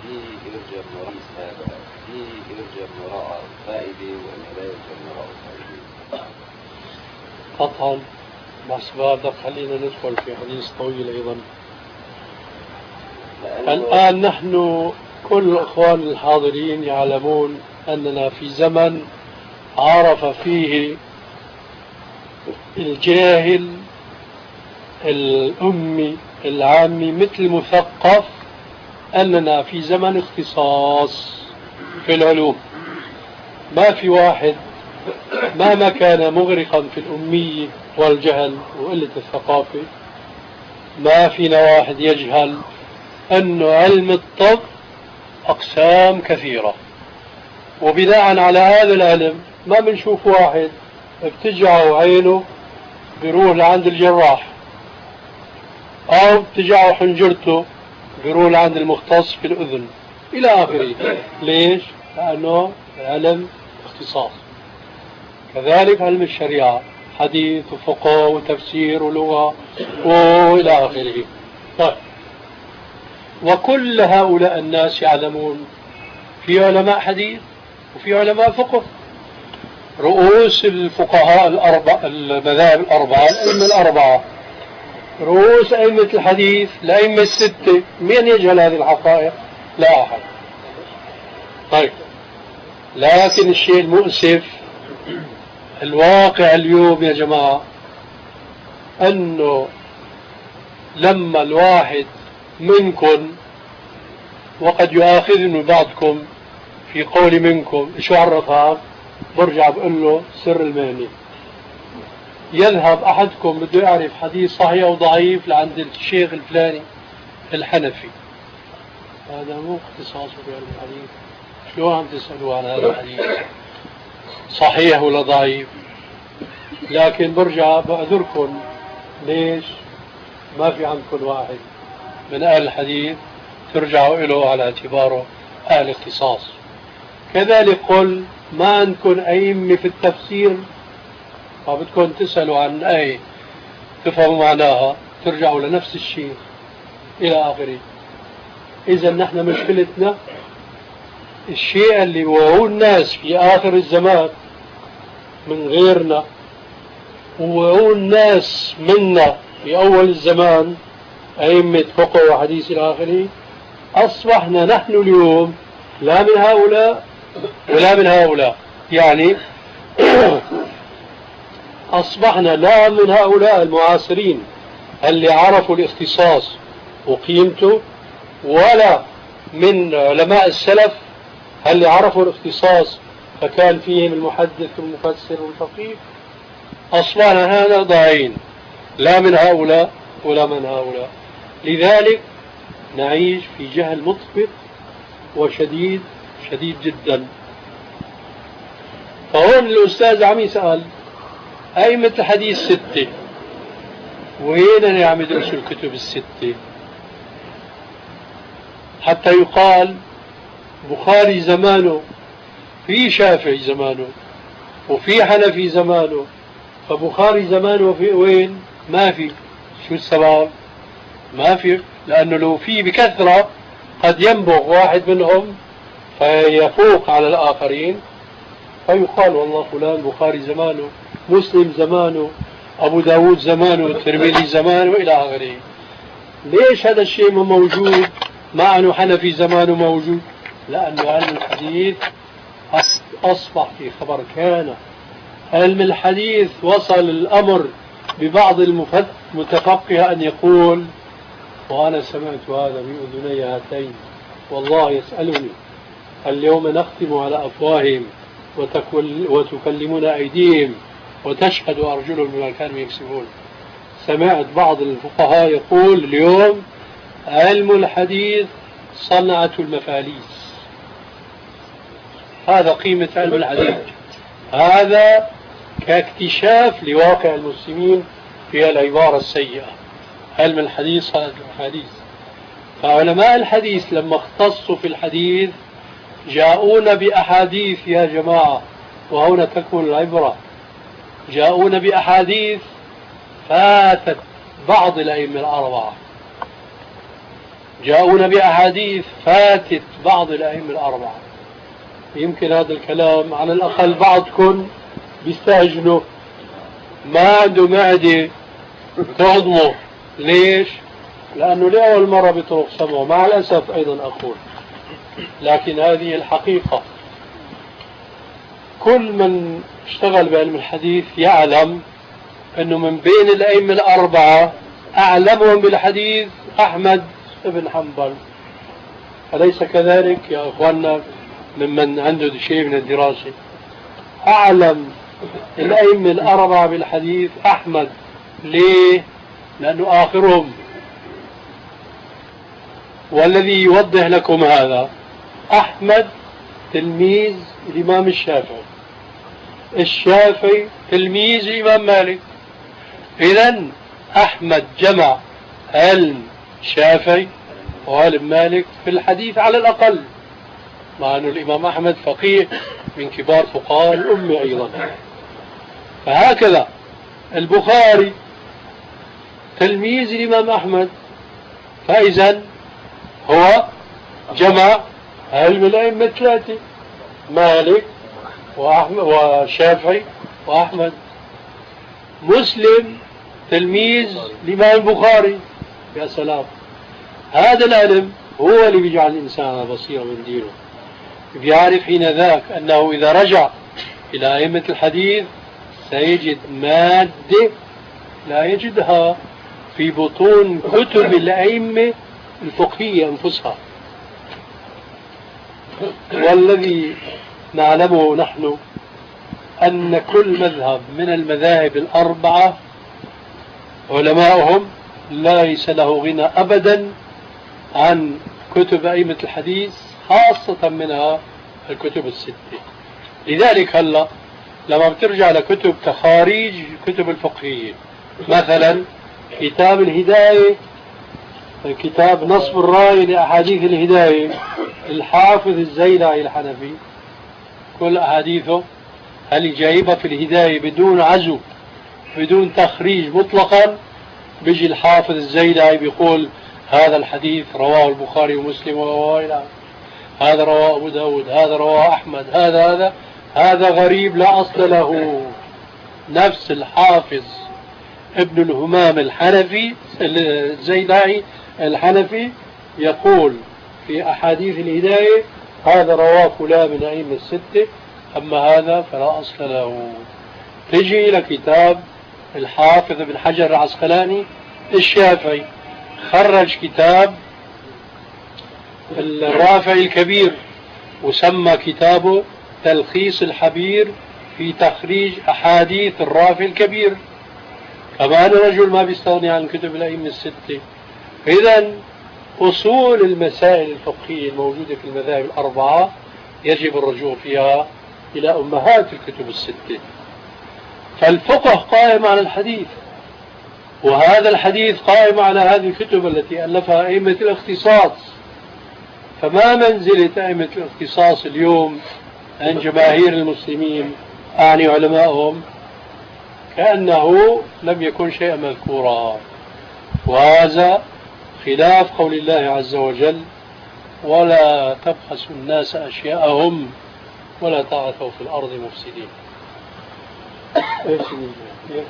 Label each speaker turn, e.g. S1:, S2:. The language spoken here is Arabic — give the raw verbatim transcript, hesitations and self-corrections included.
S1: فيه يرجى من وراء هذا فيه يرجى من وراء الفائدة ولا لا يرجى من وراء الفائدة؟
S2: قطعا. بس بعد خلينا ندخل في حديث طويل أيضا. الآن نحن كل الأخوان الحاضرين يعلمون أننا في زمن عرف فيه الجاهل الأمي العامي مثل مثقف أننا في زمن اختصاص في العلوم. ما في واحد مهما كان مغرقا في الأمية والجهل وقلة الثقافة ما فينا واحد يجهل أن علم الطب أقسام كثيرة، وبناء على هذا العلم ما بنشوف واحد بتجعه عينه بيروح لعند الجراح، أو بتجعه حنجرته بيروح لعند المختص في الأذن إلى آخره. ليش؟ لأنه علم اختصاص. كذلك علم الشريعة، حديث وفقه وتفسير ولغة وإلى آخره. طيب، وكل هؤلاء الناس يعلمون في علماء حديث وفي علماء فقه. رؤوس الفقهاء الأربعة المذاهب الأربعة الأئمة الأربعة، رؤوس أئمة الحديث الأئمة الستة، من يجهل هذه الحقائق؟ لا أحد. طيب، لكن الشيء المؤسف الواقع اليوم يا جماعة أنه لما الواحد منكم، وقد يؤاخذني بعضكم في قولي منكم شو عرفها، برجع بقول له سر المهني. يذهب أحدكم بده يعرف حديث صحيح أو ضعيف لعند الشيخ الفلاني الحنفي، هذا مو اختصاصه في علم الحديث. شو عم تسألوا عن هذا الحديث صحيح ولا ضعيف؟ لكن برجع بأذركم، ليش ما في عندكم واحد من أهل الحديث ترجعوا له على اعتباره أهل اختصاص؟ كذلك قل ما عندكم أئمة في التفسير فبدكم تسألوا عن آية تفهموا معناها ترجعوا لنفس الشيء إلى آخره. إذا نحن مشكلتنا الشيء اللي وعوه الناس في آخر الزمان من غيرنا ووعوه الناس منا في أول الزمان أئمة فقه وحديث إلى آخره، أصبحنا نحن اليوم لا من هؤلاء ولا من هؤلاء. يعني أصبحنا لا من هؤلاء المعاصرين اللي عرفوا الاختصاص وقيمته، ولا من علماء السلف اللي عرفوا الاختصاص فكان فيهم المحدث والمفسر والفقيه. أصبحنا هذا ضايعين، لا من هؤلاء ولا من هؤلاء. لذلك نعيش في جهل مطبق وشديد شديد جدا. فهون الأستاذ عم يسأل أئمة الحديث ستة، وين عم يدرسوا الكتب الستة حتى يقال بخاري زمانه، في شافعي زمانه، وفي حنفي زمانه، فبخاري زمانه في وين؟ ما في. شو السبب؟ ما في، لأنه لو في بكثرة قد ينبغ واحد منهم فيفوق على الآخرين، فيقال والله فلان بخاري زمانه، مسلم زمانه، أبو داود زمانه، الترمذي زمانه إلى آخره. ليش هذا الشيء ما موجود مع أنه حنفي زمانه موجود؟ لأنه علم الحديث أصبح في خبر كان. علم الحديث وصل الأمر ببعض المتفقه أن يقول وأنا سمعت هذا بأذني هاتين والله يسألني اليوم نختم على أفواههم وتكلمنا أيديهم وتشهد أرجلهم بما كانوا يكسبون. سمعت بعض الفقهاء يقول اليوم علم الحديث صنعة المفاليس. هذا قيمة علم الحديث، هذا كاكتشاف لواقع المسلمين في العبارة السيئة. علم الحديث صنعة الحديث. فعلماء الحديث لما اختصوا في الحديث جاءونا بأحاديث يا جماعة، وهنا تكون العبرة، جاءونا بأحاديث فاتت بعض الأئمة الأربعة. جاءونا بأحاديث فاتت بعض الأئمة الأربعة. يمكن هذا الكلام على الأقل بعضكم بيستهجنوا، ما عنده معدة تهضمه. ليش؟ لأنه لأول مرة بيطرق سمعه، مع الأسف أيضا أقول، لكن هذه الحقيقة. كل من اشتغل بعلم الحديث يعلم أنه من بين الأئمة الأربعة أعلمهم بالحديث أحمد بن حنبل. أليس كذلك يا أخواننا ممن عنده شيء من الدراسة؟ أعلم الأئمة الأربعة بالحديث أحمد. ليه؟ لأنه آخرهم. والذي يوضح لكم هذا، أحمد تلميذ الإمام الشافعي، الشافعي تلميذ الإمام مالك. إذن أحمد جمع علم الشافعي وعلم مالك في الحديث على الأقل، مع أن الإمام أحمد فقيه من كبار فقهاء الأمة أيضا. فهكذا البخاري تلميذ الإمام أحمد، فإذا هو جمع علم الأئمة الثلاثة، مالك وأحمد والشافعي وأحمد. مسلم تلميذ الإمام البخاري. يا سلام، هذا العلم هو اللي بيجعل الإنسان على بصيرة من دينه، بيعرف حين ذاك أنه إذا رجع إلى أئمة الحديث سيجد مادة لا يجدها في بطون كتب الأئمة الفقهية أنفسها. والذي نعلمه نحن أن كل مذهب من المذاهب الأربعة علماؤهم ليس له غنى أبدا عن كتب أئمة الحديث، خاصة منها الكتب الستة. لذلك هلا لما بترجع لكتب تخاريج كتب الفقهية، مثلا كتاب الهداية، كتاب نصب الراي لأحاديث الهداية، الحافظ الزيلعي الحنفي، كل أحاديثه هل جايبها في الهداية بدون عزو بدون تخريج مطلقا. بيجي الحافظ الزيلعي بيقول هذا الحديث رواه البخاري ومسلم وغيره، هذا رواه أبو داود، هذا رواه أحمد، هذا هذا هذا غريب لا أصل له. نفس الحافظ ابن الهمام الحنفي الزيلعي الحنفي يقول في أحاديث الهداية هذا رواه فلان من أئمة الستة، أما هذا فلا أصل له. تجي إلى كتاب الحافظ ابن حجر العسقلاني الشافعي، خرج كتاب الرافع الكبير وسمى كتابه تلخيص الحبير في تخريج أحاديث الرافع الكبير. كمان رجل ما بيستغني عن كتب الأئمة الستة. إذن أصول المسائل الفقهية الموجودة في المذاهب الأربعة يجب الرجوع فيها إلى أمهات الكتب الستة. فالفقه قائم على الحديث، وهذا الحديث قائم على هذه الكتب التي ألفها أئمة الاختصاص. فما منزلة أئمة الاختصاص اليوم عند جماهير المسلمين، أعني علمائهم، كأنه لم يكن شيئا مذكورا. وهذا خلاف قول الله عز وجل ولا تبخسوا الناس أشياءهم ولا تعثوا في الأرض مفسدين.